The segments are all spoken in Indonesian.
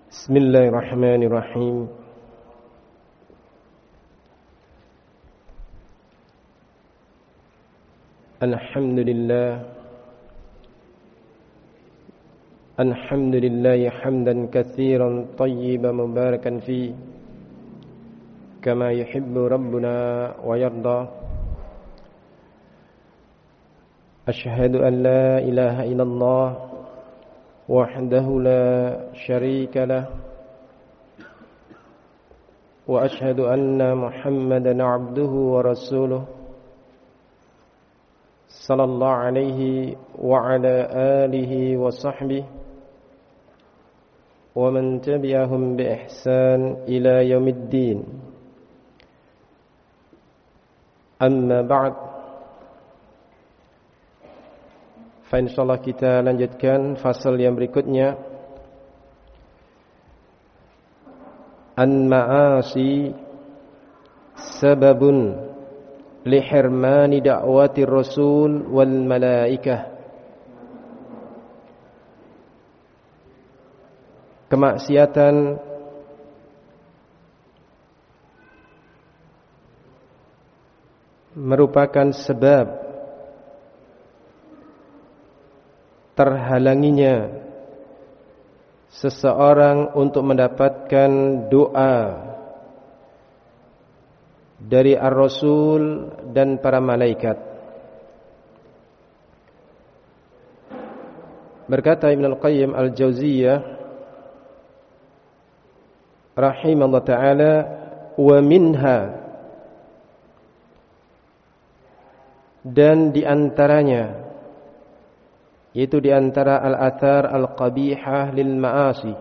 Bismillahirrahmanirrahim. Alhamdulillah hamdan katsiran tayyiban mubarakan fi kama yuhibbu rabbuna wa yarda. Ashhadu an la ilaha illallah wahdahu la syarika lah wa ashhadu anna Muhammadan abduhu wa rasuluh sallallahu alaihi wa ala alihi wa sahbihi wa man tabi'ahum bi ihsan ila yaumiddin. Amma ba'd. Insyaallah kita lanjutkan fasal yang berikutnya. An-ma'asi sababun lihirmani da'wati rasul wal malaikah. Kemaksiatan merupakan sebab terhalanginya seseorang untuk mendapatkan doa dari Ar-Rasul dan para malaikat. Berkata Ibn Al-Qayyim Al-Jauziyah rahimahullah ta'ala, wa minha, dan di antaranya, yaitu di antara al-athar al-qabihah lil ma'asi,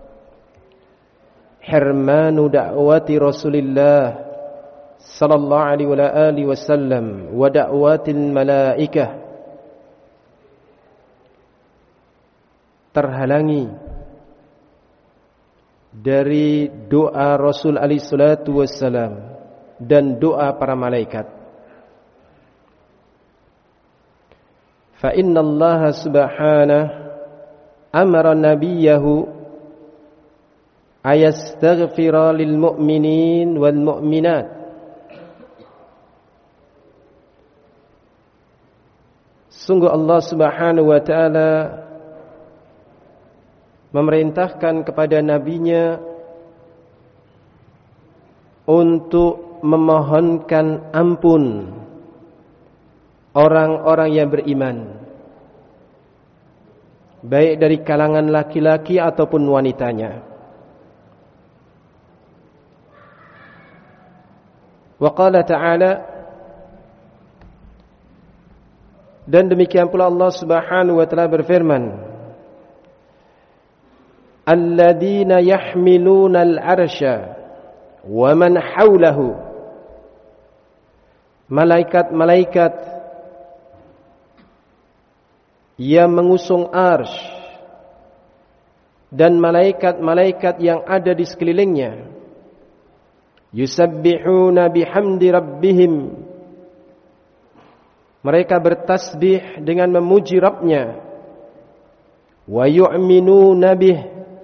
hirmanu da'wati Rasulillah sallallahu alaihi wa alihi wasallam wa da'watil malaikah, terhalangi dari doa Rasul alaihi salatu wassalam dan doa para malaikat. Fa inna Allah subhanahu amara nabiyahu ayastaghfira lil mu'minin wal mu'minat. Sungguh Allah subhanahu wa ta'ala memerintahkan kepada nabinya untuk memohonkan ampun orang-orang yang beriman, baik dari kalangan laki-laki ataupun wanitanya. Wa qala ta'ala, dan demikian pula Allah subhanahu wa ta'ala berfirman, alladzina yahmiluna al-arsha wa man hawlahu, malaikat-malaikat yang mengusung arsy dan malaikat-malaikat yang ada di sekelilingnya, yusabbihuna bihamdi rabbihim, mereka bertasbih dengan memuji Rabbnya, wa yu'minuna bih,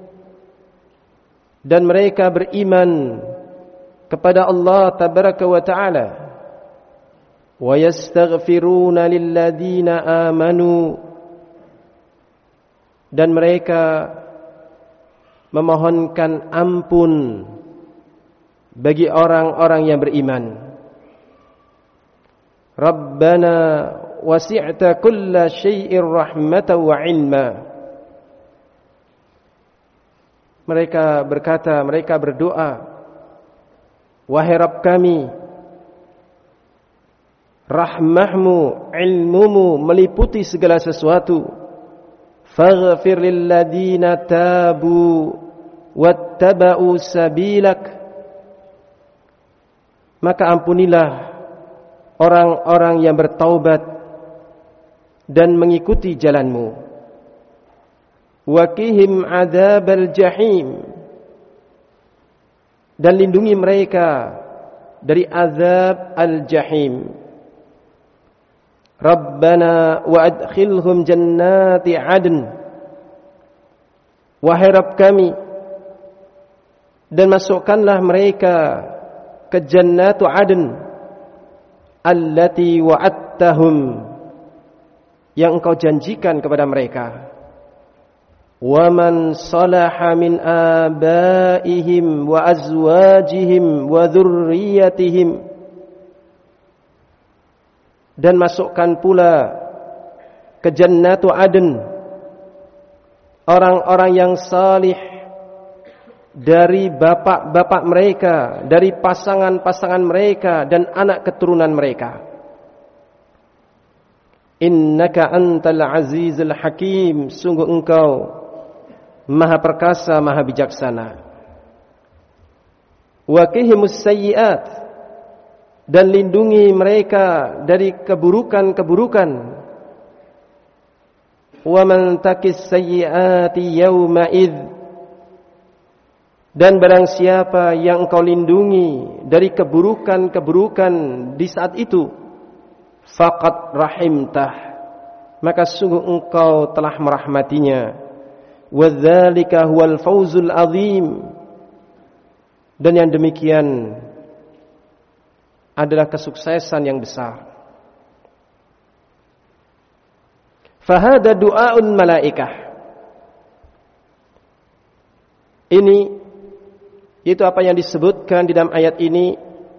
dan mereka beriman kepada Allah tabaraka wa ta'ala, wa yastaghfiruna lilladzina amanu, dan mereka memohonkan ampun bagi orang-orang yang beriman. Rabbana wasi'ta kulla syai'ir rahmatan wa ilma. Mereka berkata, mereka berdoa, wahai Rabb kami, rahmahmu, ilmumu meliputi segala sesuatu. Faghfir lilladzina tabu wattaba'u sabilak, maka ampunilah orang-orang yang bertaubat dan mengikuti jalanmu. Waqihim adzabal jahim, dan lindungi mereka dari azab al-jahim. Rabbana wa adkhilhum jannati adn, wahai Rabb kami, dan masukkanlah mereka ke jannatu adn allati wa'adtahum, yang engkau janjikan kepada mereka. Wa man salaha min abaihim wa azwajihim wa dzurriyyatihim, dan masukkan pula ke jannatu adn orang-orang yang salih dari bapak-bapak mereka, dari pasangan-pasangan mereka dan anak keturunan mereka. Innaka antal azizul hakim, sungguh engkau maha perkasa, maha bijaksana. Wa qihimus sayyi'at, dan lindungi mereka dari keburukan-keburukan. Wa man taqis sayyi'ati yawma id, dan barang siapa yang engkau lindungi dari keburukan-keburukan di saat itu, faqad rahimtah, maka sungguh engkau telah merahmatinya. Wadzalika huwal fawzul azim, dan yang demikian adalah kesuksesan yang besar. Fahada du'aun malaikah, ini itu apa yang disebutkan di dalam ayat ini,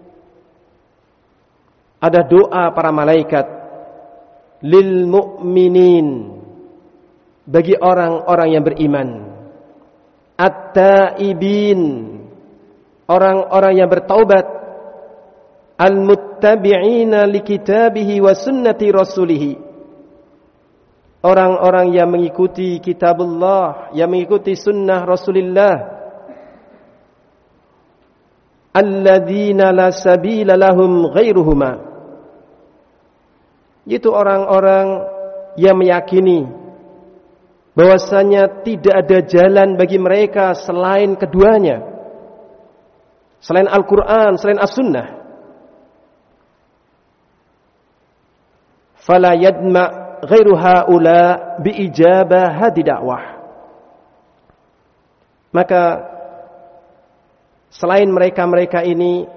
ada doa para malaikat lil mu'minin, bagi orang-orang yang beriman, at-taibin, orang-orang yang bertaubat, al-muttabi'ina li kitabihi wa sunnati rasulih, orang-orang yang mengikuti kitabullah, yang mengikuti sunnah Rasulullah, alladzina la sabila lahum ghairuhuma, itu orang-orang yang meyakini bahwasanya tidak ada jalan bagi mereka selain keduanya, selain Al-Quran, selain As-Sunnah. Fala yadma ghairu haula biijabah hadi dakwah, maka selain mereka-mereka ini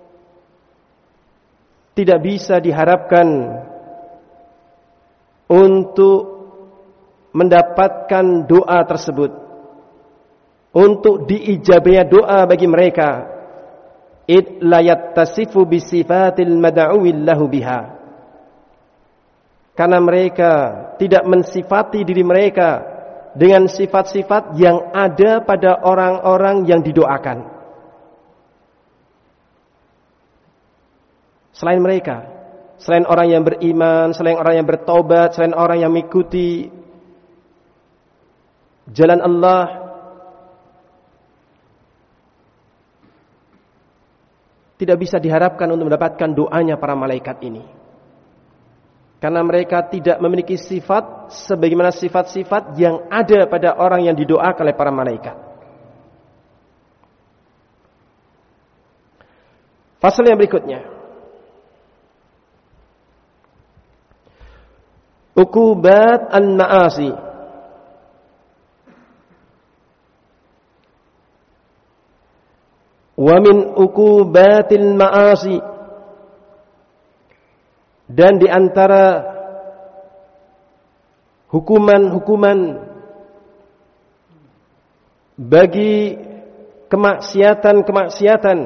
tidak bisa diharapkan untuk mendapatkan doa tersebut, untuk diijabahnya doa bagi mereka. Id la yattasifu bi sifatil mad'uwil lahu biha, karena mereka tidak mensifati diri mereka dengan sifat-sifat yang ada pada orang-orang yang didoakan. Selain mereka, selain orang yang beriman, selain orang yang bertobat, selain orang yang mengikuti jalan Allah, tidak bisa diharapkan untuk mendapatkan doanya para malaikat ini, karena mereka tidak memiliki sifat sebagaimana sifat-sifat yang ada pada orang yang didoakan oleh para malaikat. Fasal yang berikutnya, uqubat al-ma'asi. Wa min uqubatil ma'asi, dan di antara hukuman-hukuman bagi kemaksiatan-kemaksiatan,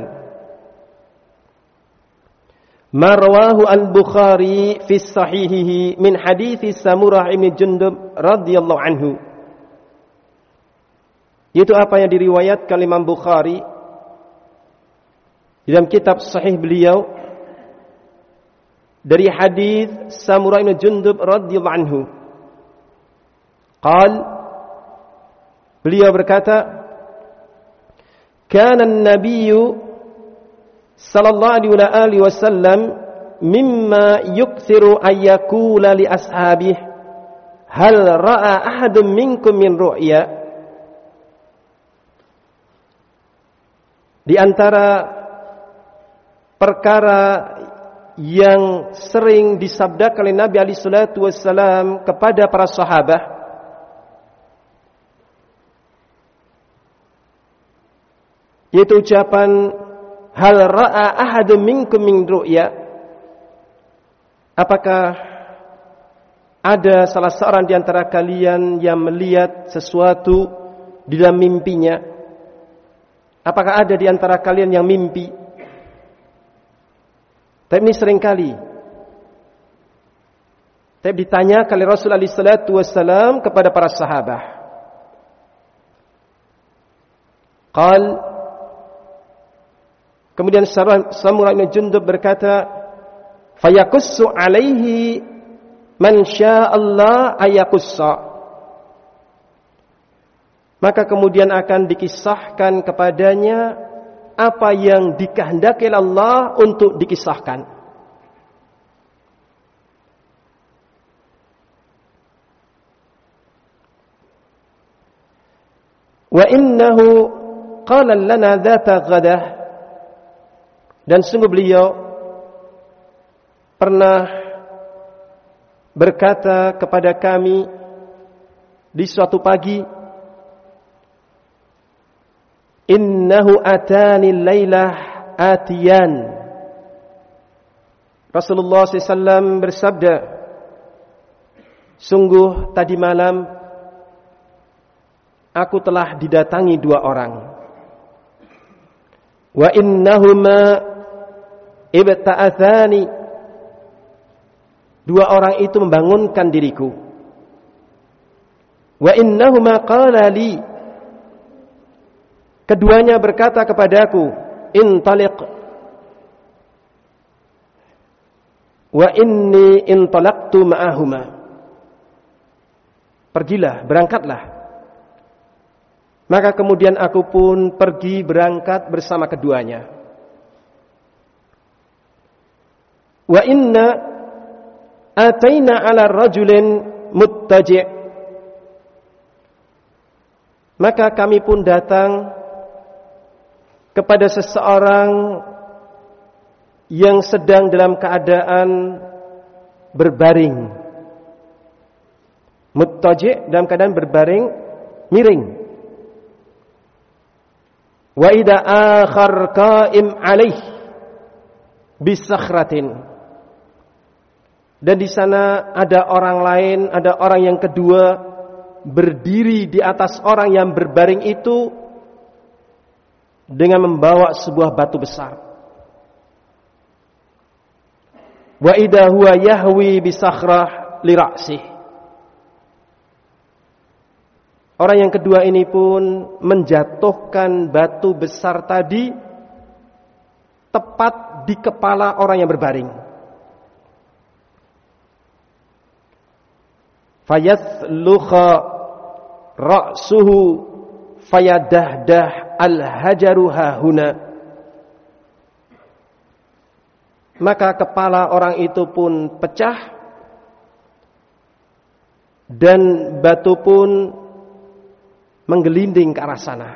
marwahu al-Bukhari fi sahihihi min hadithi Samurah ibn Jundub radhiyallahu anhu, itu apa yang diriwayatkan Imam Bukhari dalam kitab sahih beliau dari hadis Samurah bin Jundub radhiyallahu anhu. Beliau berkata, kana an-nabiyyu sallallahu alaihi wasallam mimma yukthiru ayyakula li ashabihi hal ra'a ahadun minkum min ru'ya. Di antara perkara yang sering disabdakan oleh Nabi alaihi salatu wassalam kepada para sahabat, yaitu ucapan hal ra'a ahadun minkum min ru'ya, apakah ada salah seorang di antara kalian yang melihat sesuatu di dalam mimpinya? Apakah ada di antara kalian yang mimpi? Tapi ini seringkali ditanya oleh Rasulullah SAW kepada para sahabat. Kemudian Samurah bin Jundub berkata, fayakussu alaihi man sya'allah ayakussa. Maka kemudian akan dikisahkan kepadanya apa yang dikehendaki Allah untuk dikisahkan. Wa innahu qala lana dzata ghadah, dan sungguh beliau pernah berkata kepada kami di suatu pagi, innahu atani lailah atiyan. Rasulullah SAW bersabda, sungguh tadi malam aku telah didatangi dua orang. Wa innahuma ibta'athani, dua orang itu membangunkan diriku. Wa innahuma qala li, keduanya berkata kepadaku, intaliq. Wa inni intalaqtu ma'ahuma, pergilah, berangkatlah. Maka kemudian aku pun pergi berangkat bersama keduanya. Wa inna ataina ala rajulin muttaji', maka kami pun datang kepada seseorang yang sedang dalam keadaan berbaring. Muttaji' dalam keadaan berbaring, miring. Wa idza akhar qa'im alaih bisakhratin, dan di sana ada orang lain, ada orang yang kedua berdiri di atas orang yang berbaring itu dengan membawa sebuah batu besar. Wa idza huwa yahwi bisakhrah li ra'sih, orang yang kedua ini pun menjatuhkan batu besar tadi tepat di kepala orang yang berbaring. Fayaslukha ra'suhu fayadahdah al-hajaru hahuna, maka kepala orang itu pun pecah dan batu pun menggelinding ke arah sana.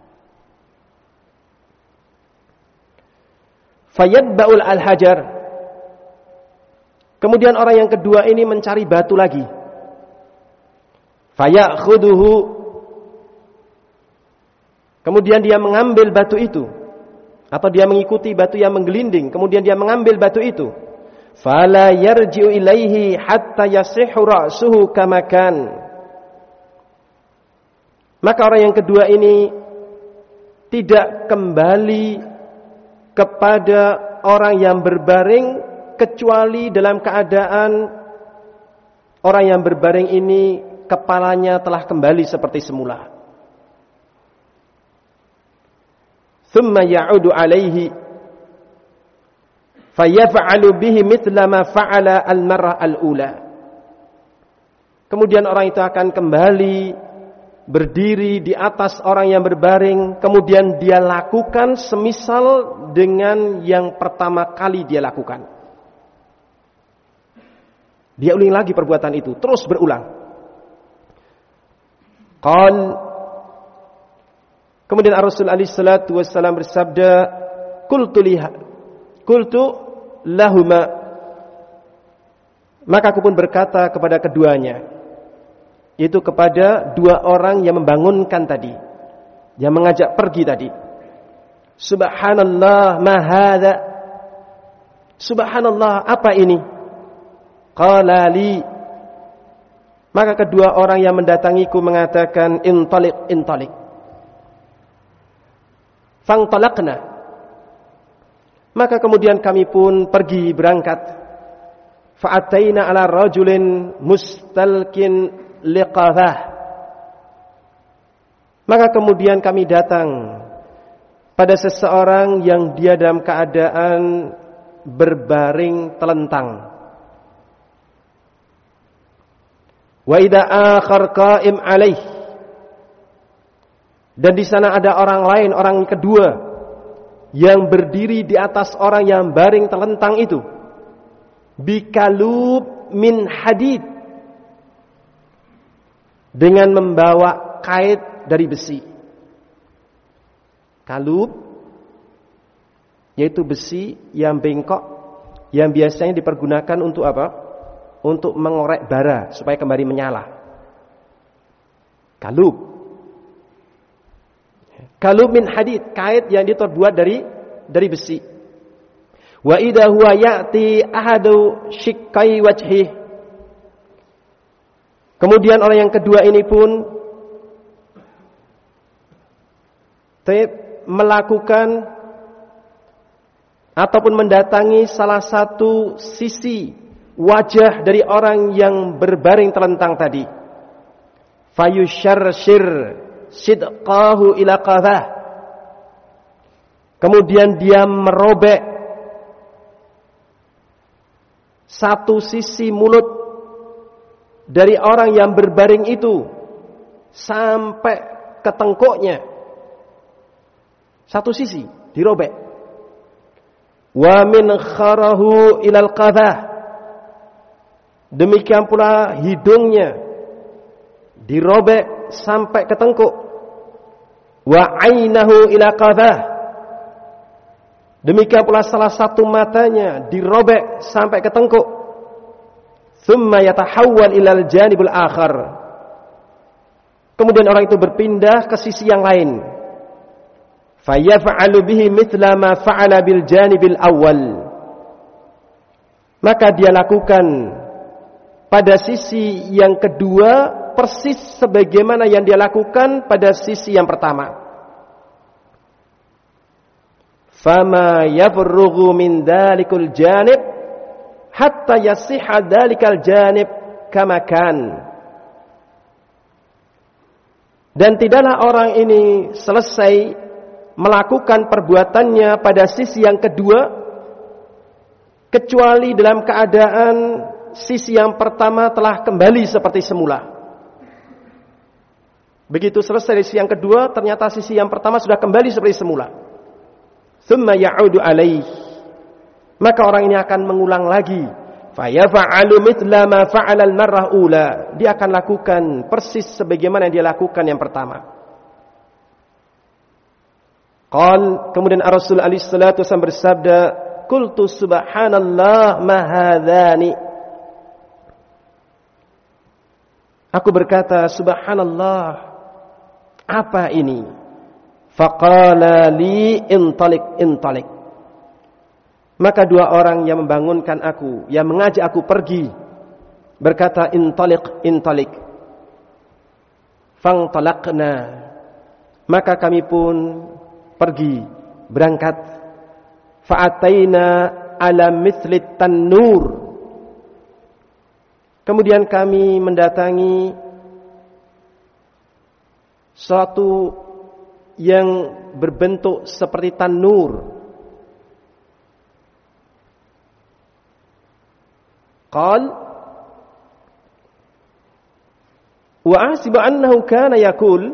Fayadba'ul al-hajar, kemudian orang yang kedua ini mencari batu lagi. Fayakhuduhu, kemudian dia mengambil batu itu, atau dia mengikuti batu yang menggelinding, kemudian dia mengambil batu itu. Fala yarji'u ilaihi hatta yasihhu ra'suhu kama kan. Maka orang yang kedua ini tidak kembali kepada orang yang berbaring kecuali dalam keadaan orang yang berbaring ini kepalanya telah kembali seperti semula. Thumma ya'udu alaihi fayaf'alu bihi mithla ma fa'ala al-marrah al-ula. Kemudian orang itu akan kembali berdiri di atas orang yang berbaring, kemudian dia lakukan semisal dengan yang pertama kali dia lakukan. Dia ulang lagi perbuatan itu, terus berulang. Kemudian Rasulullah SAW bersabda, Qultu lahuma, maka aku pun berkata kepada keduanya, yaitu kepada dua orang yang membangunkan tadi, yang mengajak pergi tadi. Subhanallah, ma hadza? Subhanallah, apa ini? Qala li. Maka kedua orang yang mendatangiku mengatakan, intaliq, intaliq. Fangtalaqna. Maka kemudian kami pun pergi berangkat. Fa'ataina ala rajulin mustalkin liqadah. Maka kemudian kami datang pada seseorang yang dia dalam keadaan berbaring telentang. Wa idza akhar qa'im alaih. Dan di sana ada orang lain, orang kedua yang berdiri di atas orang yang baring telentang itu. Bikalub min hadid. Dengan membawa kait dari besi. Kalub yaitu besi yang bengkok yang biasanya dipergunakan untuk apa? Untuk mengorek bara supaya kembali menyala. Kalub. Kalub min hadid, kait yang terbuat dari besi. Wa idza huwa ya'ti ahadu shikkai wajhi. Kemudian orang yang kedua ini pun melakukan ataupun mendatangi salah satu sisi wajah dari orang yang berbaring telentang tadi. Fayusharshir sidqahu ila qadhah. Kemudian dia merobek satu sisi mulut dari orang yang berbaring itu sampai ke tengkuknya. Satu sisi dirobek. Wa min kharahu ilal qadhah. Demikian pula hidungnya dirobek sampai ke tengkuk. Wa ainahu ila qadhah. Demikian pula salah satu matanya dirobek sampai ke tengkuk. Thumma yatahawwal ilal janibul akhar. Kemudian orang itu berpindah ke sisi yang lain. Fayaf'alu bihi mithla ma fa'ala bil janibil awwal. Maka dia lakukan pada sisi yang kedua persis sebagaimana yang dia lakukan pada sisi yang pertama. Fama yafrughu min dalikul janib hatta yasihha dalikal janib kama kan. Dan tidaklah orang ini selesai melakukan perbuatannya pada sisi yang kedua kecuali dalam keadaan sisi yang pertama telah kembali seperti semula. Begitu selesai sisi yang kedua, ternyata sisi yang pertama sudah kembali seperti semula. Thumma ya'udu alaih. Maka orang ini akan mengulang lagi. Fayafa'alu mithla ma fa'ala al-marrah ula. Dia akan lakukan persis sebagaimana yang dia lakukan yang pertama. Kemudian Rasul alaihi salatu wasallam bersabda, "Qultu subhanallah ma hadzani." Aku berkata, subhanallah, apa ini? Faqala li intalik, intalik. Maka dua orang yang membangunkan aku, yang mengajak aku pergi, berkata, intalik, intalik. Fangtalaqna. Maka kami pun pergi, berangkat. Fa'ataina ala mithlit tannur. Kemudian kami mendatangi suatu yang berbentuk seperti tanur. Qal wa ahsibu annahu kana yaqul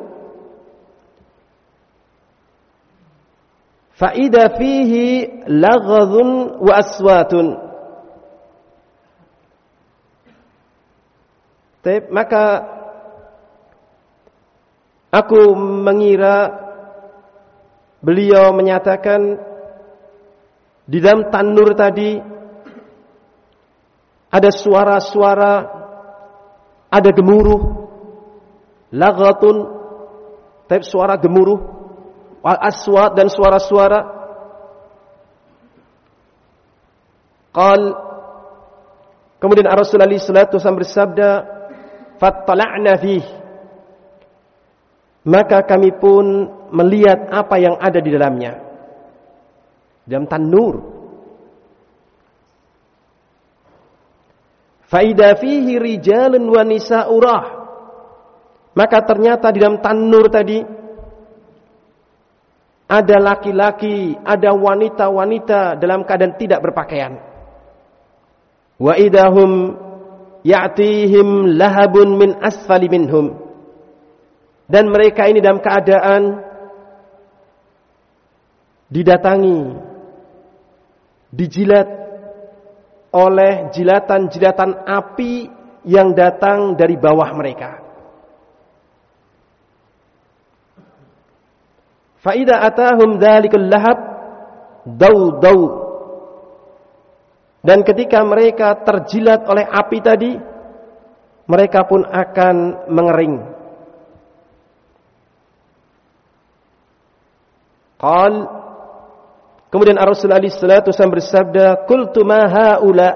fa idza fihi laghadun wa aswatun. Maka aku mengira beliau menyatakan di dalam tanur tadi ada suara-suara, ada gemuruh, laghatun, suara gemuruh, wal aswat dan suara-suara. Kemudian Rasulullah SAW bersabda, fattala'na fih, maka kami pun melihat apa yang ada di dalamnya, dalam tanur. Faida fihi rijalun wa nisa'urah, maka ternyata di dalam tanur tadi ada laki-laki, ada wanita-wanita dalam keadaan tidak berpakaian. Wa idahum ya'tihim lahabun min asfali minhum, dan mereka ini dalam keadaan didatangi, dijilat oleh jilatan-jilatan api yang datang dari bawah mereka. Fa idza atahum dzalikal lahab daw, dan ketika mereka terjilat oleh api tadi, mereka pun akan mengering. Kemudian Rasulullah SAW bersabda, qultu ma haula,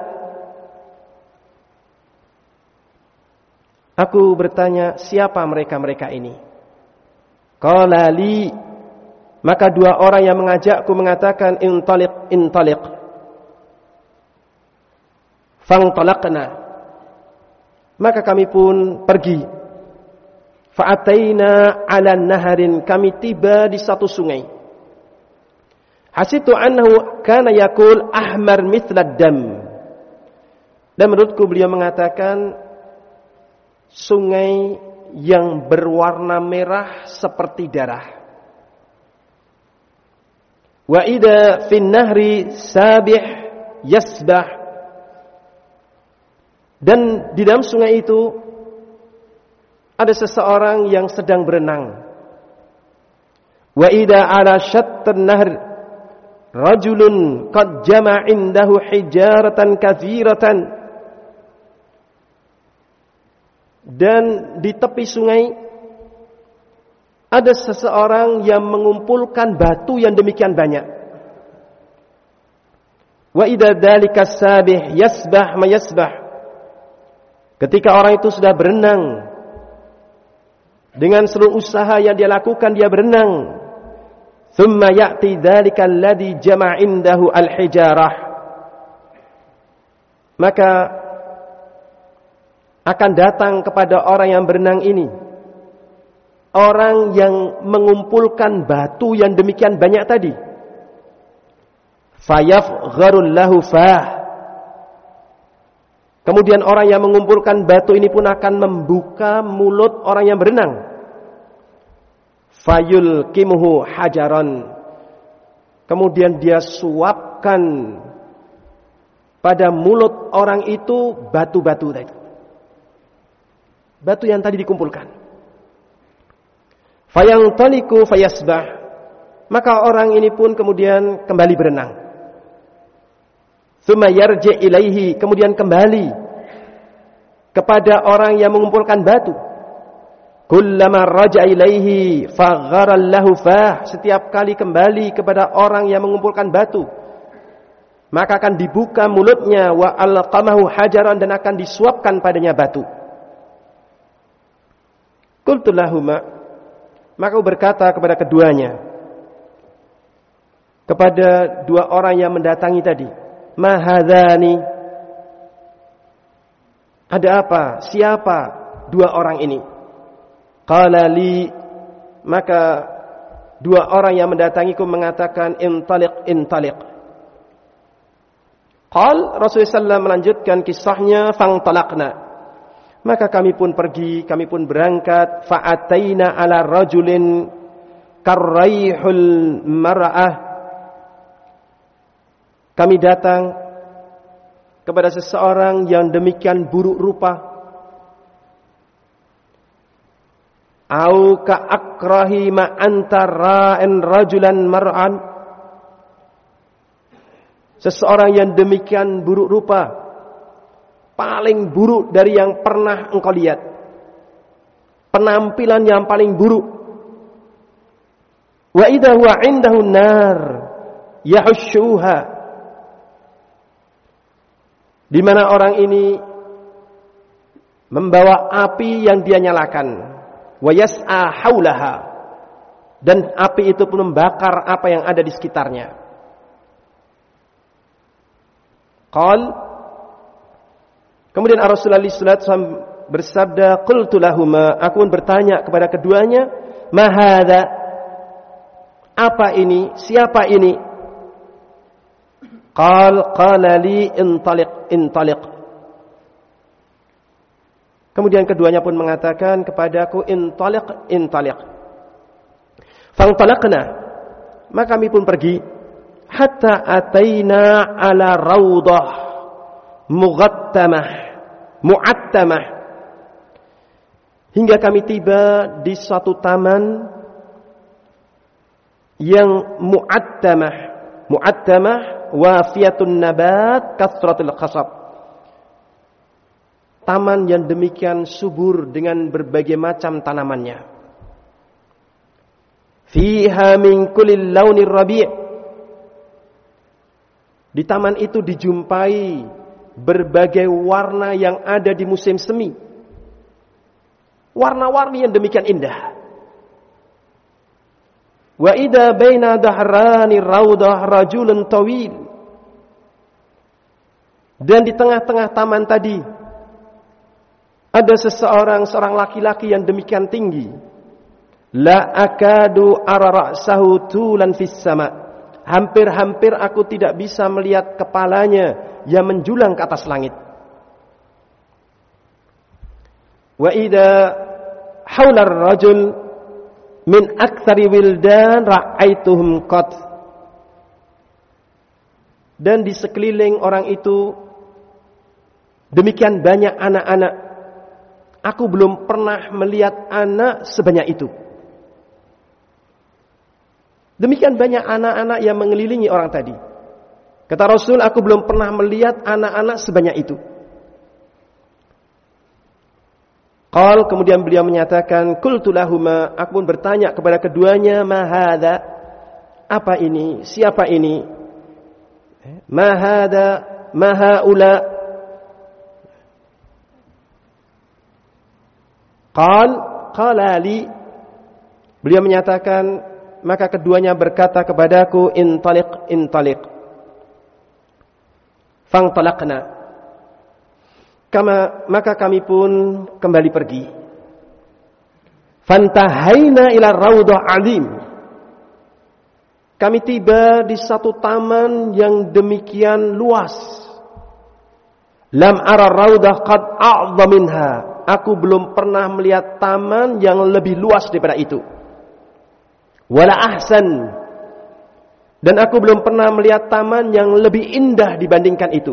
aku bertanya, siapa mereka-mereka ini? Qala li, maka dua orang yang mengajakku mengatakan, intaliq. Fantalaqna, maka kami pun pergi. Fa'ataina ala naharin, kami tiba di satu sungai. Hasitu annahu kana yaqul ahmar mithlad dam, dan menurutku beliau mengatakan sungai yang berwarna merah seperti darah. Wa idza fin nahri sabih yasbah, dan di dalam sungai itu ada seseorang yang sedang berenang. Wa idza ala syattan nahr rajulun qad jama'a indahu hijaratan katsiratan, dan di tepi sungai ada seseorang yang mengumpulkan batu yang demikian banyak. Wa idza dzalika sabih yasbah ma yasbah, ketika orang itu sudah berenang dengan seluruh usaha yang dia lakukan, dia berenang. Thumma ya'ti dzalika alladhi jama'a indahu al-hijarah, maka akan datang kepada orang yang berenang ini orang yang mengumpulkan batu yang demikian banyak tadi. Fayafgharul lahu fah, kemudian orang yang mengumpulkan batu ini pun akan membuka mulut orang yang berenang. Fayulkimuhu hajaran, kemudian dia suapkan pada mulut orang itu batu-batu tadi, batu yang tadi dikumpulkan. Fayantaliku fayasbah, maka orang ini pun kemudian kembali berenang. Tsumma yarji ilaihi, kemudian kembali kepada orang yang mengumpulkan batu. Kullama raja ilaihi fagharal lahu fah, setiap kali kembali kepada orang yang mengumpulkan batu, maka akan dibuka mulutnya, wa alqamahu hajaran, dan akan disuapkan padanya batu. Qultu lahuma, maka berkata kepada keduanya, kepada dua orang yang mendatangi tadi, ma hadzani, ada apa? Siapa dua orang ini? Qala li, maka dua orang yang mendatangiku mengatakan, intaliq. Rasulullah SAW melanjutkan kisahnya, fangtalaqna, maka kami pun pergi, kami pun berangkat. Fa'ataina ala rajulin karraihul mar'ah, kami datang kepada seseorang yang demikian buruk rupa. Au ka'akrahi ma antara'in rajulan mar'an, seseorang yang demikian buruk rupa, paling buruk dari yang pernah engkau lihat, penampilan yang paling buruk. Wa idza huwa 'indahu an-nar yahushuha, di mana orang ini membawa api yang dia nyalakan, wa yas'a haulaha, dan api itu pun membakar apa yang ada di sekitarnya. Kemudian Rasulullah SAW bersabda, qultu lahuma, aku pun bertanya kepada keduanya, ma hadza, apa ini, siapa ini? Qala li intaliq. Kemudian keduanya pun mengatakan kepadaku, intaliq. Fantalaqna, maka kami pun pergi, hatta ataina ala raudah mu'attamah, hingga kami tiba di suatu taman yang mu'attamah wafiyatun nabat kasratul khasab, taman yang demikian subur dengan berbagai macam tanamannya. Fiha min kulli launir rabi', di taman itu dijumpai berbagai warna yang ada di musim semi, warna-warni yang demikian indah. Wa idza baina dahrani raudah rajulun tawil, dan di tengah-tengah taman tadi ada seorang laki-laki yang demikian tinggi. La akadu ara ra'sahu tulan fis sama, hampir-hampir aku tidak bisa melihat kepalanya yang menjulang ke atas langit. Wa idza haula ar-rajul min aktsari wildan ra'aituhum qad, dan di sekeliling orang itu demikian banyak anak-anak, aku belum pernah melihat anak sebanyak itu. Demikian banyak anak-anak yang mengelilingi orang tadi. Kata Rasul, aku belum pernah melihat anak-anak sebanyak itu. Kemudian beliau menyatakan, qultu lahuma, aku pun bertanya kepada keduanya, ma hadza, apa ini, siapa ini? Ma hadza, ma haula. Qala li, beliau menyatakan, maka keduanya berkata kepadaku, intaliq. Fantalaqna, maka kami pun kembali pergi. Fantahaina ila raudah alim, kami tiba di satu taman yang demikian luas. Lam ara raudah qad a'dha minha, aku belum pernah melihat taman yang lebih luas daripada itu. Wala ahsan, dan aku belum pernah melihat taman yang lebih indah dibandingkan itu.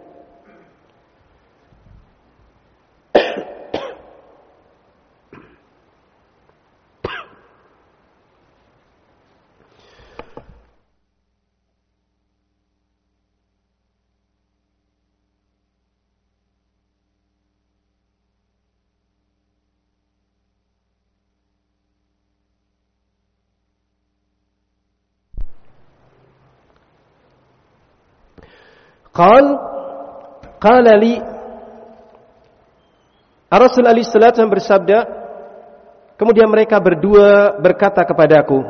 Qala li, Rasulullah SAW bersabda, kemudian mereka berdua berkata kepadaku,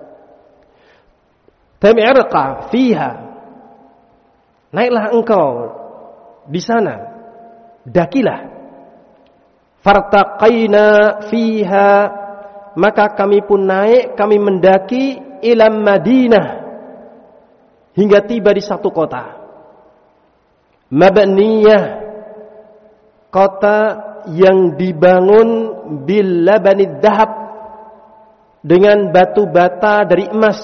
Tami'arqa fiha, naiklah engkau di sana, dakilah. Fartaqaina fiha, maka kami pun naik, kami mendaki ila Madinah, hingga tiba di satu kota. Mabniyah, kota yang dibangun bil labanid dahab, dengan batu bata dari emas,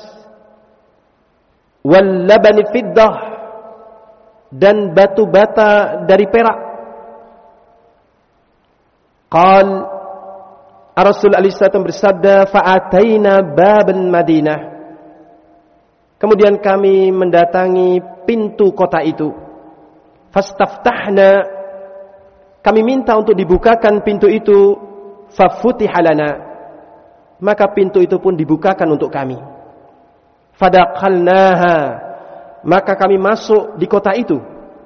wal labanid fiddah, dan batu bata dari perak. Rasul SAW bersabda, fa'ataina babal Madinah, kemudian kami mendatangi pintu kota itu. Fastaftahna, kami minta untuk dibukakan pintu itu. Fafutiha lana, maka pintu itu pun dibukakan untuk kami. Fadakhalnaha, maka kami masuk di kota itu.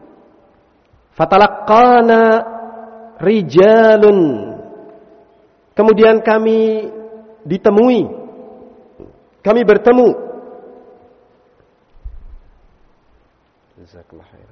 Fatalaqqana rijalun, kemudian kami ditemui, kami bertemu. Jazakallahu khairan.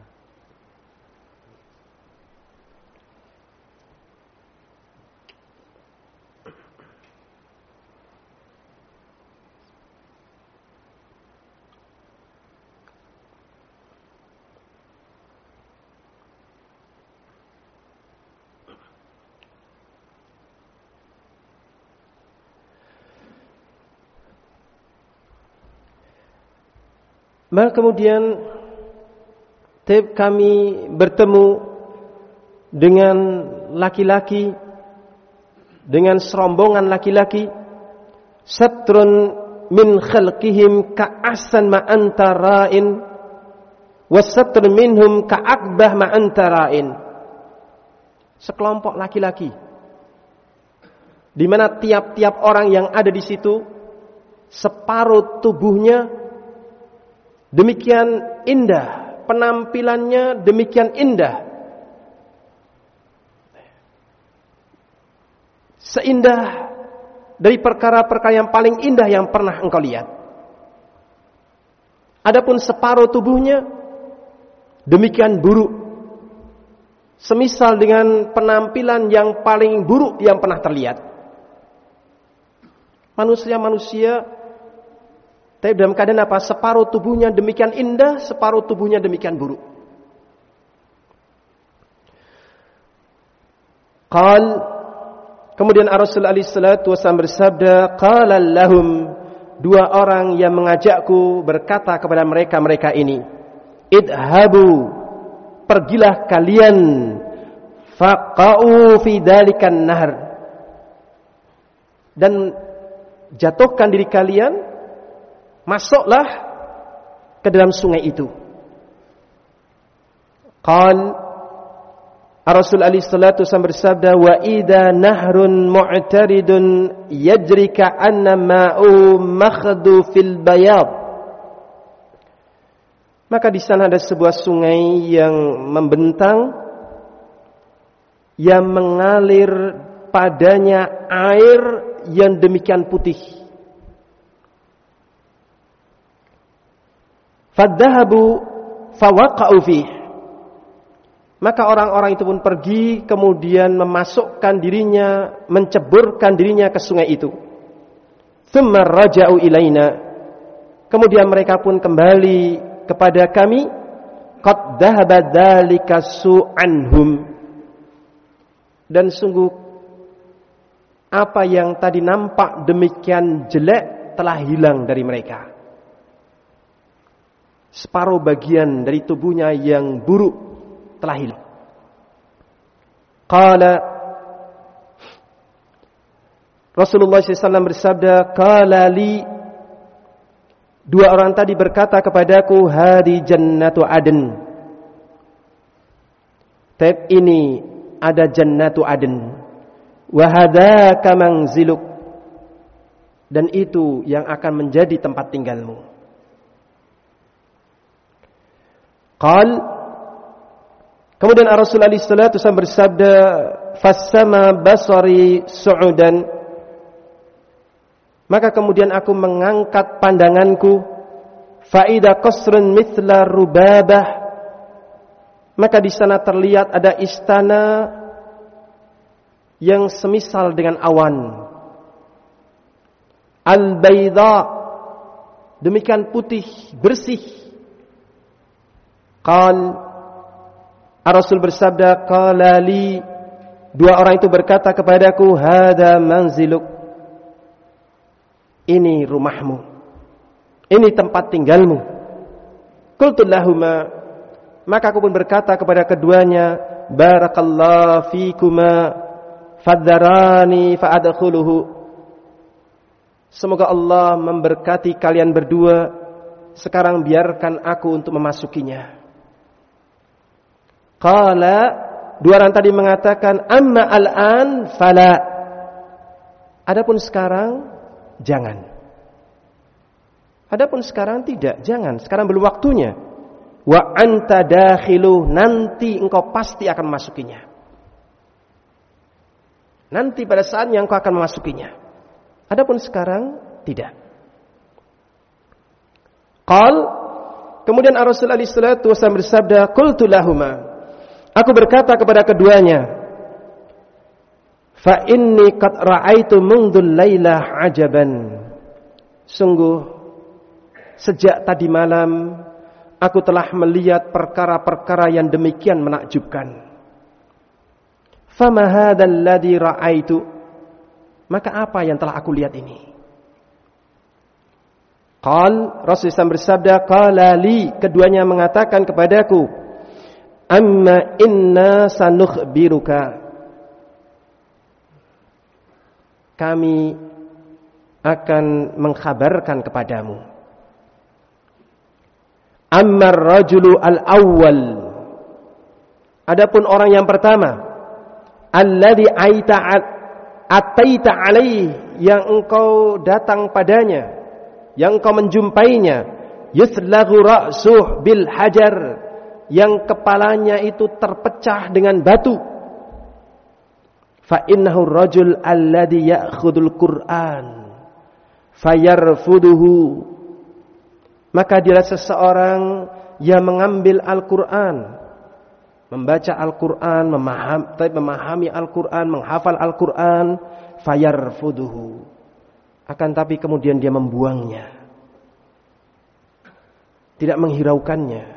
Maka kemudian kami bertemu dengan laki-laki, dengan serombongan laki-laki, satrun min khalqihim ka'asan ma anta ra'in wa satrun minhum ka'akbah ma anta ra'in. Sekelompok laki-laki di mana tiap-tiap orang yang ada di situ separuh tubuhnya demikian indah, penampilannya demikian indah, seindah dari perkara-perkara yang paling indah yang pernah engkau lihat. Adapun separuh tubuhnya demikian buruk, semisal dengan penampilan yang paling buruk yang pernah terlihat. Manusia-manusia tapi dalam keadaan apa? Separuh tubuhnya demikian indah, separuh tubuhnya demikian buruk. Kemudian Rasulullah SAW bersabda, qala lahum, dua orang yang mengajakku berkata kepada mereka ini, idhabu, pergilah kalian, faqa'u fi dalikan nahar, dan jatuhkan diri kalian, masuklah ke dalam sungai itu. Rasul alaihi salatu wasallam bersabda, wa idza nahrun mu'taridun yajri ka'anna ma'u makhdu fil bayad. Maka di sana ada sebuah sungai yang membentang, yang mengalir padanya air yang demikian putih. Fadhahabu fawaqa'u fih. Maka orang-orang itu pun pergi kemudian memasukkan dirinya, menceburkan dirinya ke sungai itu. Tsumma raja'u ilaina. Kemudian mereka pun kembali kepada kami. Qad dhahaba dzalika su'anhum. Dan sungguh apa yang tadi nampak demikian jelek telah hilang dari mereka. Separuh bagian dari tubuhnya yang buruk telah hilang. Qala, Rasulullah SAW bersabda, qala li, dua orang tadi berkata kepadaku, hadi jannatu adn. Tab ini ada jannatu adn. Wa hadaka manziluk. Dan itu yang akan menjadi tempat tinggalmu. Kemudian Rasulullah SAW bersabda, fassama basari su'udan. Maka kemudian aku mengangkat pandanganku, faida qasrun mithla rubabah. Maka di sana terlihat ada istana yang semisal dengan awan. Al-bayda, demikian putih, bersih. Rasul bersabda, qala li, dua orang itu berkata kepadaku, hada manziluk, ini rumahmu, ini tempat tinggalmu. Qultu lahuma, maka aku pun berkata kepada keduanya, barakallahu fikuma fadzarani fa'adkhuluhu. Semoga Allah memberkati kalian berdua, sekarang biarkan aku untuk memasukinya. Qala, dua orang tadi mengatakan, amma al-an fala. Adapun sekarang jangan. Adapun sekarang tidak, jangan. Sekarang belum waktunya. Wa anta dakhilu, nanti engkau pasti akan memasukinya. Nanti pada saatnya engkau akan memasukinya. Adapun sekarang tidak. Kemudian Rasulullah SAW bersabda, qultu lahuma, aku berkata kepada keduanya, fa inni qad ra'aitu mundul lailah ajaban. Sungguh sejak tadi malam aku telah melihat perkara-perkara yang demikian menakjubkan. Fama hadzal ladzi ra'aitu, maka apa yang telah aku lihat ini? Rasulullah bersabda, qala li, keduanya mengatakan kepadaku, amma inna sanukhbiruka, kami akan mengkhabarkan kepadamu. Ammar rajulu al-awwal, adapun orang yang pertama, alladhi ataita alaih, yang engkau datang padanya, yang engkau menjumpainya, yuslaghu ra'suh bil hajar, yang kepalanya itu terpecah dengan batu. Fa innahu rajul alladhi ya'khudul Qur'an fayarfuduhu, maka dia seseorang yang mengambil Al-Qur'an, membaca Al-Qur'an, memahami Al-Qur'an, menghafal Al-Qur'an, fayarfuduhu, akan tapi kemudian dia membuangnya, tidak menghiraukannya.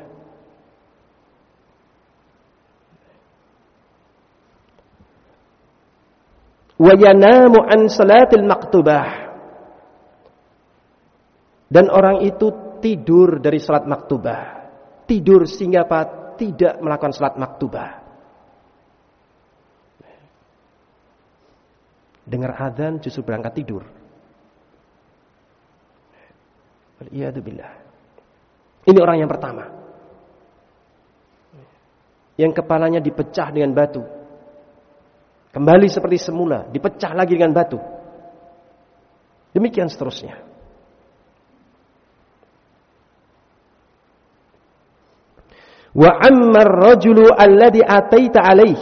Wa yanamu an salatil maktubah, dan orang itu tidur dari salat maktubah, tidur sehingga tidak melakukan salat maktubah. Dengar azan justru berangkat tidur. Waliyadzubillah. Ini orang yang pertama, yang kepalanya dipecah dengan batu, kembali seperti semula, dipecah lagi dengan batu. Demikian seterusnya. Wa ammar rajulu alladhi ataita alaih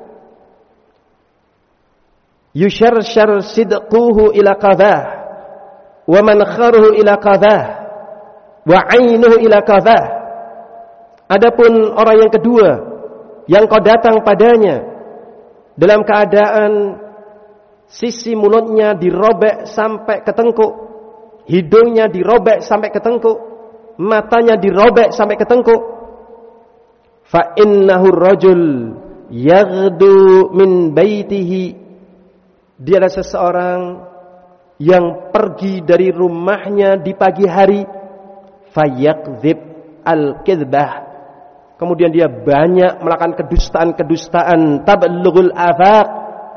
yusharshar sidquhu ila qadhah wa mankharuhu ila qadhah wa 'ainuhu ila qadhah. Adapun orang yang kedua yang kau datang padanya dalam keadaan sisi mulutnya dirobek sampai ke tengkuk, hidungnya dirobek sampai ke tengkuk, matanya dirobek sampai ke tengkuk, fa innahu rajul yaghdu min baitihi, dia adalah seseorang yang pergi dari rumahnya di pagi hari, fayakdzib al-kadzbah, kemudian dia banyak melakukan kedustaan-kedustaan, tablughul afaq,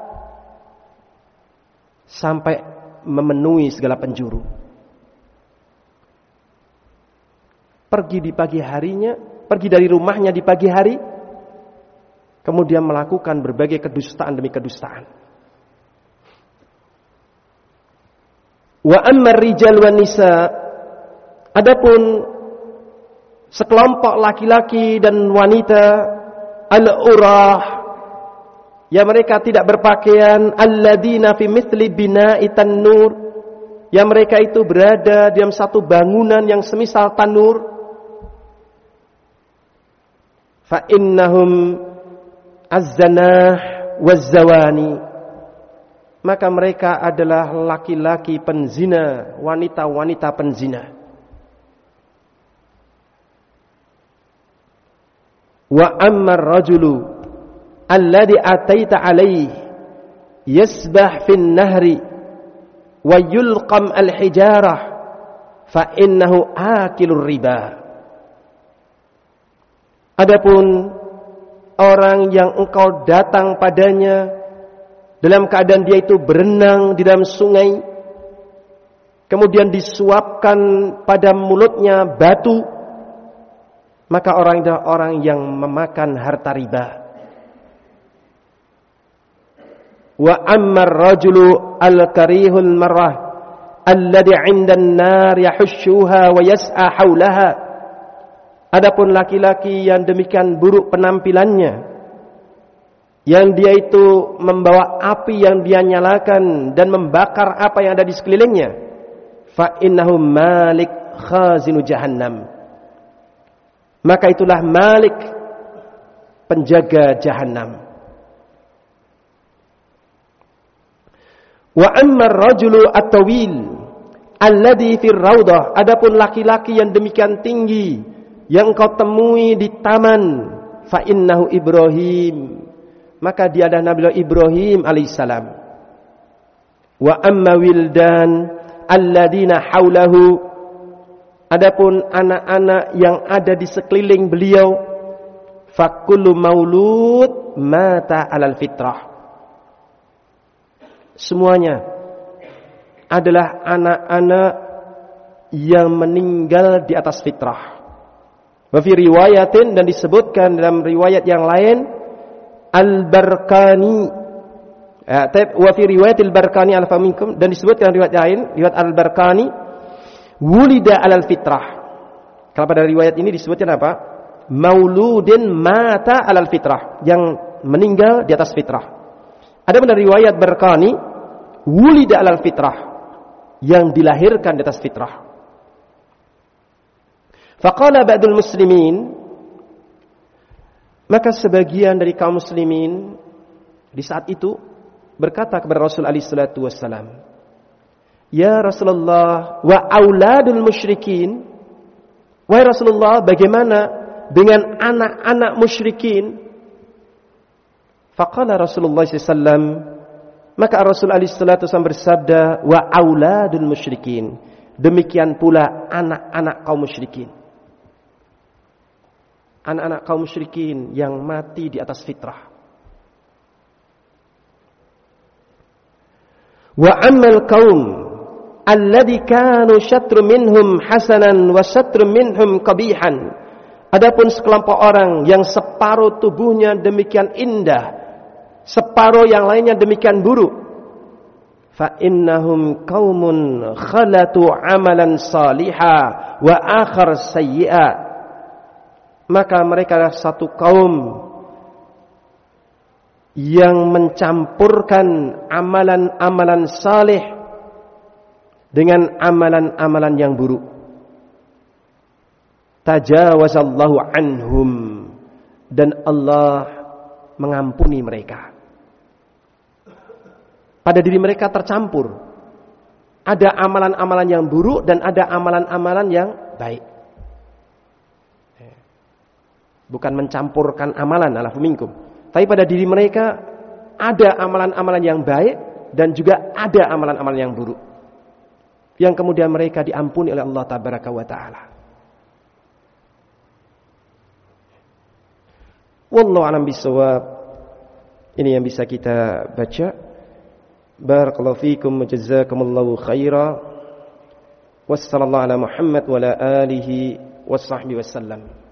sampai memenuhi segala penjuru. Pergi di pagi harinya, pergi dari rumahnya di pagi hari, kemudian melakukan berbagai kedustaan demi kedustaan. Wa ammar rijal wan nisa, adapun sekelompok laki-laki dan wanita, al-urah, yang mereka tidak berpakaian, alladzina fi mithli bina'i tanur, yang mereka itu berada di dalam satu bangunan yang semisal tanur, fa innahum az-zanah waz-zawani, maka mereka adalah laki-laki penzina, wanita-wanita penzina. Wa ammar rajulu alladhi ataita alaihi yasbah fin nahri wa yulqam al-hijarah fa innahu akilur riba. Adapun orang yang engkau datang padanya dalam keadaan dia itu berenang di dalam sungai, kemudian disuapkan pada mulutnya batu, maka orang itu orang yang memakan harta riba. Wa ammar rajulu al-karihul marrah alladhi 'indan nar yahushuha wa yas'a haulaha. Adapun laki-laki yang demikian buruk penampilannya, yang dia itu membawa api yang dia nyalakan dan membakar apa yang ada di sekelilingnya, fa innahu malik khazinu jahannam, maka itulah malik, penjaga jahannam. Wa amma ar-rajulu at-tawil alladhi fir raudah, adapun laki-laki yang demikian tinggi yang kau temui di taman, fa innahu Ibrahim, maka dia adalah Nabi Ibrahim alaihissalam. Wa amma wildan alladina haulahu, adapun anak-anak yang ada di sekeliling beliau, fa kullu maulud mata alal fitrah, semuanya adalah anak-anak yang meninggal di atas fitrah. Wa fi riwayatin, dan disebutkan dalam riwayat yang lain, Al-Barkani, wa fi riwayat Al-Barkani al-faminkum, dan disebutkan riwayat lain, riwayat Al-Barkani, wulida alal fitrah. Kalau pada riwayat ini disebutkan apa? Mauludin mata alal fitrah, yang meninggal di atas fitrah. Ada pada riwayat Barkani, wulida alal fitrah, yang dilahirkan di atas fitrah. Faqala ba'dul muslimin, maka sebagian dari kaum muslimin di saat itu berkata kepada Rasul alaihi salatu wassalam, ya Rasulullah, wa auladul musyrikin, wahai Rasulullah, bagaimana dengan anak-anak musyrikin? Faqala Rasulullah sallallahu alaihi wasallam, maka Rasul alaihi salatu wasallam bersabda, wa auladul musyrikin, demikian pula anak-anak kaum musyrikin. Anak-anak kaum musyrikin yang mati di atas fitrah. Wa ammal qaum alladhi kanu syatru minhum hasanan wa syatru minhum qabihan, adapun sekelompok orang yang separuh tubuhnya demikian indah, separuh yang lainnya demikian buruk, fa innahum qaumun khalatu amalan salihah wa akhar sayyi'a, maka mereka adalah satu kaum yang mencampurkan amalan-amalan saleh dengan amalan-amalan yang buruk. Tajawazallahu anhum, dan Allah mengampuni mereka. Pada diri mereka tercampur, ada amalan-amalan yang buruk dan ada amalan-amalan yang baik. Bukan mencampurkan amalan, alafuminkum, tapi pada diri mereka ada amalan-amalan yang baik dan juga ada amalan-amalan yang buruk, yang kemudian mereka diampuni oleh Allah tabaraka wa ta'ala. Wallahu a'lam bishawab. Ini yang bisa kita baca. Barakallahu fikum wa jazakumullahu khaira. Wassallallahu ala Muhammad wa ala alihi wa sahbihi wasallam.